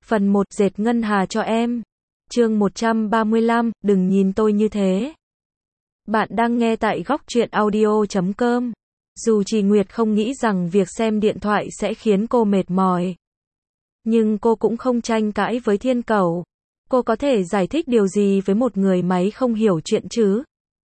Phần 1 dệt ngân hà cho em. Chương 135, đừng nhìn tôi như thế. Bạn đang nghe tại góc truyện audio.com. Dù Trì Nguyệt không nghĩ rằng việc xem điện thoại sẽ khiến cô mệt mỏi, nhưng cô cũng không tranh cãi với Thiên Cẩu. Cô có thể giải thích điều gì với một người máy không hiểu chuyện chứ?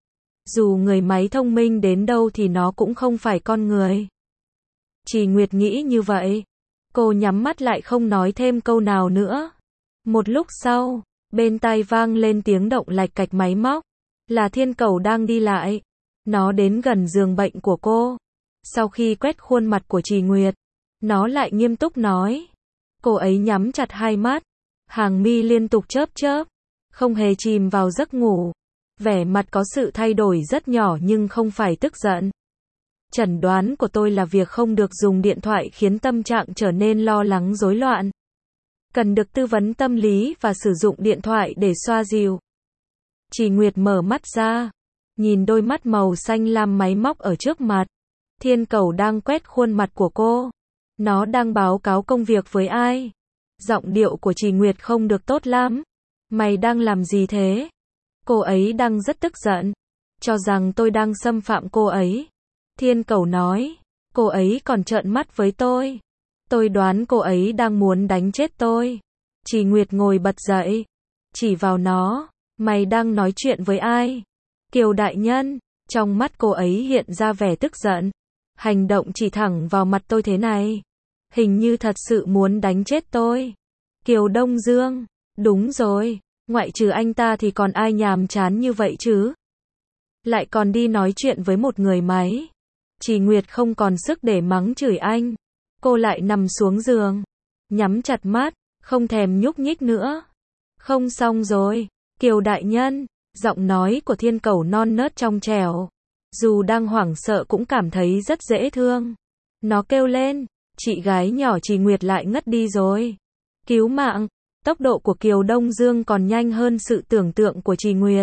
Dù người máy thông minh đến đâu thì nó cũng không phải con người. Trì Nguyệt nghĩ như vậy. Cô nhắm mắt lại không nói thêm câu nào nữa. Một lúc sau, bên tai vang lên tiếng động lạch cạch máy móc. Là Thiên Cẩu đang đi lại. Nó đến gần giường bệnh của cô. Sau khi quét khuôn mặt của Trì Nguyệt, nó lại nghiêm túc nói. Cô ấy nhắm chặt hai mắt, hàng mi liên tục chớp chớp, không hề chìm vào giấc ngủ. Vẻ mặt có sự thay đổi rất nhỏ nhưng không phải tức giận. Chẩn đoán của tôi là việc không được dùng điện thoại khiến tâm trạng trở nên lo lắng rối loạn. Cần được tư vấn tâm lý và sử dụng điện thoại để xoa dịu. Trì Nguyệt mở mắt ra, nhìn đôi mắt màu xanh lam máy móc ở trước mặt. Thiên Cẩu đang quét khuôn mặt của cô. Nó đang báo cáo công việc với ai? Giọng điệu của Trì Nguyệt không được tốt lắm. Mày đang làm gì thế? Cô ấy đang rất tức giận, cho rằng tôi đang xâm phạm cô ấy. Thiên Cẩu nói, cô ấy còn trợn mắt với tôi. Tôi đoán cô ấy đang muốn đánh chết tôi. Trì Nguyệt ngồi bật dậy, chỉ vào nó, mày đang nói chuyện với ai? Kiều đại nhân. Trong mắt cô ấy hiện ra vẻ tức giận. Hành động chỉ thẳng vào mặt tôi thế này, hình như thật sự muốn đánh chết tôi. Kiều Đông Dương, đúng rồi, ngoại trừ anh ta thì còn ai nhàm chán như vậy chứ? Lại còn đi nói chuyện với một người máy. Trì Nguyệt không còn sức để mắng chửi anh. Cô lại nằm xuống giường, nhắm chặt mắt, không thèm nhúc nhích nữa. Không xong rồi, Kiều đại nhân. Giọng nói của Thiên Cẩu non nớt trong trẻo, dù đang hoảng sợ cũng cảm thấy rất dễ thương. Nó kêu lên, chị gái nhỏ Trì Nguyệt lại ngất đi rồi. Cứu mạng. Tốc độ của Kiều Đông Dương còn nhanh hơn sự tưởng tượng của Trì Nguyệt.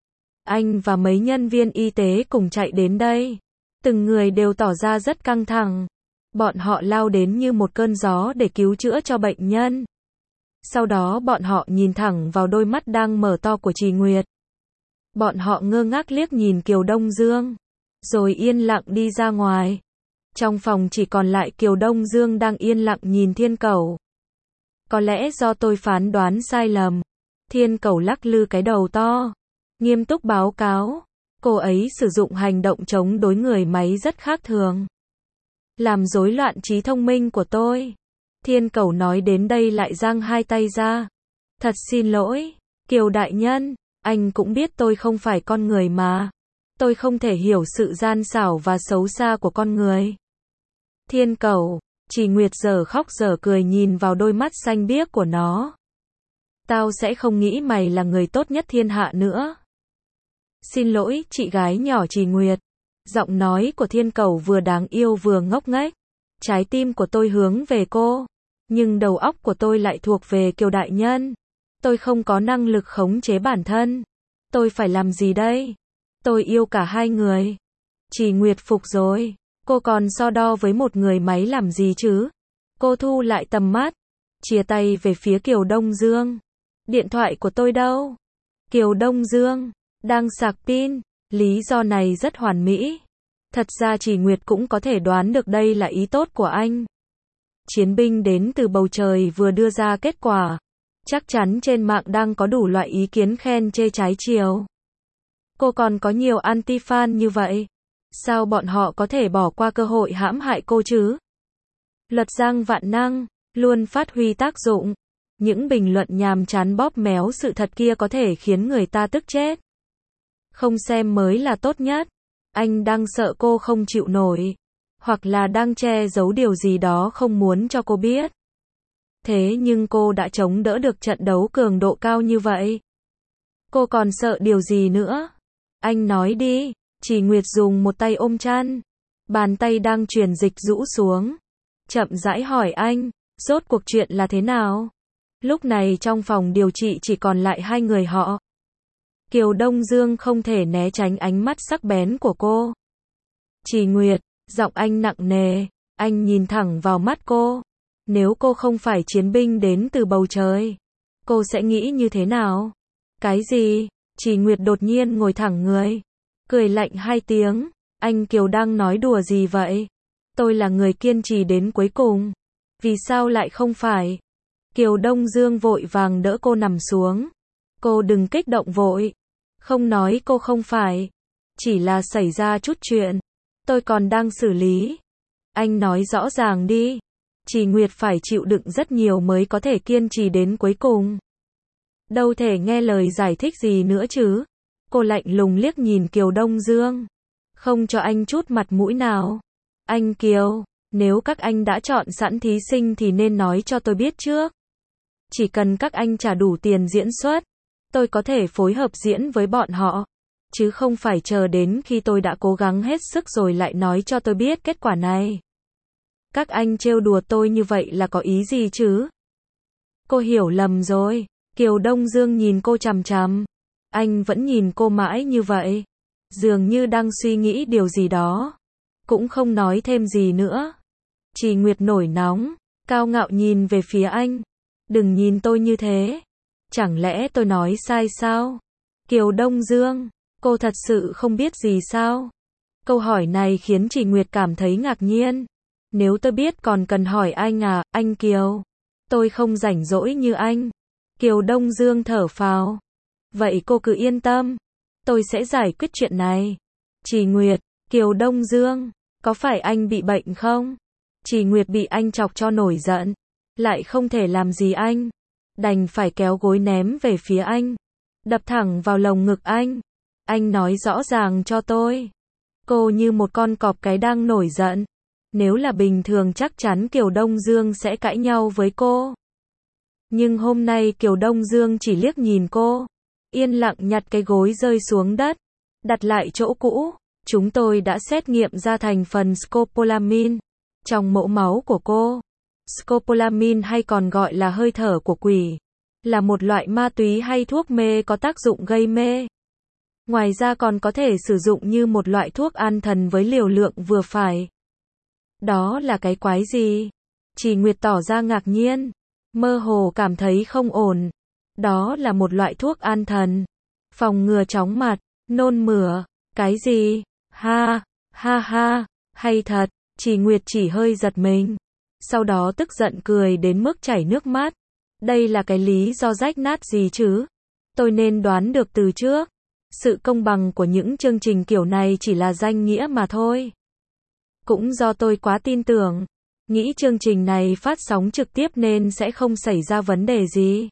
Anh và mấy nhân viên y tế cùng chạy đến đây. Từng người đều tỏ ra rất căng thẳng. Bọn họ lao đến như một cơn gió để cứu chữa cho bệnh nhân. Sau đó bọn họ nhìn thẳng vào đôi mắt đang mở to của Trì Nguyệt. Bọn họ ngơ ngác liếc nhìn Kiều Đông Dương, rồi yên lặng đi ra ngoài. Trong phòng chỉ còn lại Kiều Đông Dương đang yên lặng nhìn Thiên Cẩu. Có lẽ do tôi phán đoán sai lầm. Thiên Cẩu lắc lư cái đầu to, nghiêm túc báo cáo. Cô ấy sử dụng hành động chống đối người máy rất khác thường, làm rối loạn trí thông minh của tôi. Thiên Cẩu nói đến đây lại giang hai tay ra. Thật xin lỗi, Kiều đại nhân, anh cũng biết tôi không phải con người mà. Tôi không thể hiểu sự gian xảo và xấu xa của con người. Thiên Cẩu. Trì Nguyệt giờ khóc giờ cười nhìn vào đôi mắt xanh biếc của nó. Tao sẽ không nghĩ mày là người tốt nhất thiên hạ nữa. Xin lỗi, chị gái nhỏ Trì Nguyệt. Giọng nói của Thiên Cẩu vừa đáng yêu vừa ngốc nghếch. Trái tim của tôi hướng về cô, nhưng đầu óc của tôi lại thuộc về Kiều đại nhân. Tôi không có năng lực khống chế bản thân. Tôi phải làm gì đây? Tôi yêu cả hai người. Trì Nguyệt phục rồi. Cô còn so đo với một người máy làm gì chứ? Cô thu lại tầm mắt, chia tay về phía Kiều Đông Dương. Điện thoại của tôi đâu? Kiều Đông Dương, đang sạc pin. Lý do này rất hoàn mỹ. Thật ra Trì Nguyệt cũng có thể đoán được đây là ý tốt của anh. Chiến binh đến từ bầu trời vừa đưa ra kết quả. Chắc chắn trên mạng đang có đủ loại ý kiến khen chê trái chiều. Cô còn có nhiều anti-fan như vậy. Sao bọn họ có thể bỏ qua cơ hội hãm hại cô chứ? Luật giang vạn năng, luôn phát huy tác dụng. Những bình luận nhàm chán bóp méo sự thật kia có thể khiến người ta tức chết. Không xem mới là tốt nhất. Anh đang sợ cô không chịu nổi. Hoặc là đang che giấu điều gì đó không muốn cho cô biết. Thế nhưng cô đã chống đỡ được trận đấu cường độ cao như vậy. Cô còn sợ điều gì nữa? Anh nói đi. Trì Nguyệt dùng một tay ôm chăn. Bàn tay đang truyền dịch rũ xuống. Chậm rãi hỏi anh, rốt cuộc chuyện là thế nào? Lúc này trong phòng điều trị chỉ còn lại hai người họ. Kiều Đông Dương không thể né tránh ánh mắt sắc bén của cô. Trì Nguyệt, giọng anh nặng nề, anh nhìn thẳng vào mắt cô. Nếu cô không phải chiến binh đến từ bầu trời, cô sẽ nghĩ như thế nào? Cái gì? Trì Nguyệt đột nhiên ngồi thẳng người, cười lạnh hai tiếng. Anh Kiều đang nói đùa gì vậy? Tôi là người kiên trì đến cuối cùng. Vì sao lại không phải? Kiều Đông Dương vội vàng đỡ cô nằm xuống. Cô đừng kích động vội. Không nói cô không phải. Chỉ là xảy ra chút chuyện. Tôi còn đang xử lý. Anh nói rõ ràng đi. Trì Nguyệt phải chịu đựng rất nhiều mới có thể kiên trì đến cuối cùng. Đâu thể nghe lời giải thích gì nữa chứ. Cô lạnh lùng liếc nhìn Kiều Đông Dương. Không cho anh chút mặt mũi nào. Anh Kiều, nếu các anh đã chọn sẵn thí sinh thì nên nói cho tôi biết trước. Chỉ cần các anh trả đủ tiền diễn xuất, tôi có thể phối hợp diễn với bọn họ. Chứ không phải chờ đến khi tôi đã cố gắng hết sức rồi lại nói cho tôi biết kết quả này. Các anh trêu đùa tôi như vậy là có ý gì chứ? Cô hiểu lầm rồi. Kiều Đông Dương nhìn cô chằm chằm. Anh vẫn nhìn cô mãi như vậy. Dường như đang suy nghĩ điều gì đó. Cũng không nói thêm gì nữa. Trì Nguyệt nổi nóng, cao ngạo nhìn về phía anh. Đừng nhìn tôi như thế. Chẳng lẽ tôi nói sai sao? Kiều Đông Dương, cô thật sự không biết gì sao? Câu hỏi này khiến Trì Nguyệt cảm thấy ngạc nhiên. Nếu tôi biết còn cần hỏi anh à, anh Kiều. Tôi không rảnh rỗi như anh. Kiều Đông Dương thở phào. Vậy cô cứ yên tâm. Tôi sẽ giải quyết chuyện này. Trì Nguyệt, Kiều Đông Dương, có phải anh bị bệnh không? Trì Nguyệt bị anh chọc cho nổi giận. Lại không thể làm gì anh. Đành phải kéo gối ném về phía anh. Đập thẳng vào lồng ngực anh. Anh nói rõ ràng cho tôi. Cô như một con cọp cái đang nổi giận. Nếu là bình thường chắc chắn Kiều Đông Dương sẽ cãi nhau với cô. Nhưng hôm nay Kiều Đông Dương chỉ liếc nhìn cô. Yên lặng nhặt cái gối rơi xuống đất. Đặt lại chỗ cũ. Chúng tôi đã xét nghiệm ra thành phần scopolamine trong mẫu máu của cô. Scopolamine hay còn gọi là hơi thở của quỷ, là một loại ma túy hay thuốc mê có tác dụng gây mê. Ngoài ra còn có thể sử dụng như một loại thuốc an thần với liều lượng vừa phải. Đó là cái quái gì? Trì Nguyệt tỏ ra ngạc nhiên, mơ hồ cảm thấy không ổn. Đó là một loại thuốc an thần, phòng ngừa chóng mặt, nôn mửa. Cái gì? Ha, ha ha, hay thật. Trì Nguyệt chỉ hơi giật mình. Sau đó tức giận cười đến mức chảy nước mắt. Đây là cái lý do rách nát gì chứ? Tôi nên đoán được từ trước. Sự công bằng của những chương trình kiểu này chỉ là danh nghĩa mà thôi. Cũng do tôi quá tin tưởng. Nghĩ chương trình này phát sóng trực tiếp nên sẽ không xảy ra vấn đề gì.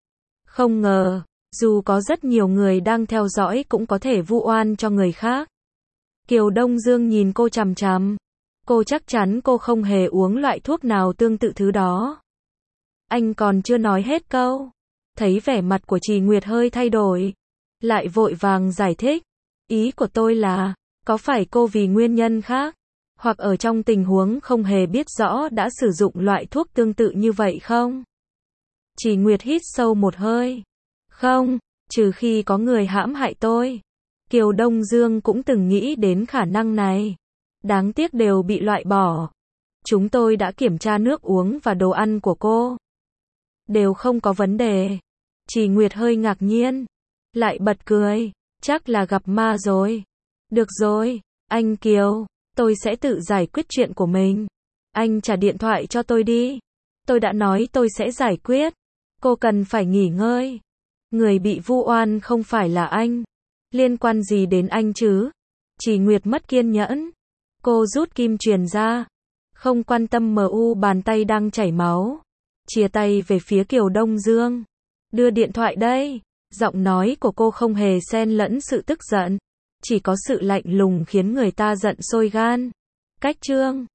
Không ngờ, dù có rất nhiều người đang theo dõi cũng có thể vu oan cho người khác. Kiều Đông Dương nhìn cô chằm chằm. Cô chắc chắn cô không hề uống loại thuốc nào tương tự thứ đó. Anh còn chưa nói hết câu. Thấy vẻ mặt của Trì Nguyệt hơi thay đổi. Lại vội vàng giải thích. Ý của tôi là, có phải cô vì nguyên nhân khác, hoặc ở trong tình huống không hề biết rõ đã sử dụng loại thuốc tương tự như vậy không? Trì Nguyệt hít sâu một hơi. Không, trừ khi có người hãm hại tôi. Kiều Đông Dương cũng từng nghĩ đến khả năng này. Đáng tiếc đều bị loại bỏ. Chúng tôi đã kiểm tra nước uống và đồ ăn của cô. Đều không có vấn đề. Trì Nguyệt hơi ngạc nhiên. Lại bật cười. Chắc là gặp ma rồi. Được rồi, anh Kiều. Tôi sẽ tự giải quyết chuyện của mình. Anh trả điện thoại cho tôi đi. Tôi đã nói tôi sẽ giải quyết. Cô cần phải nghỉ ngơi. Người bị vu oan không phải là anh. Liên quan gì đến anh chứ? Trì Nguyệt mất kiên nhẫn. Cô rút kim truyền ra. Không quan tâm MU bàn tay đang chảy máu. Chìa tay về phía Kiều Đông Dương. Đưa điện thoại đây. Giọng nói của cô không hề xen lẫn sự tức giận. Chỉ có sự lạnh lùng khiến người ta giận sôi gan. Cách chương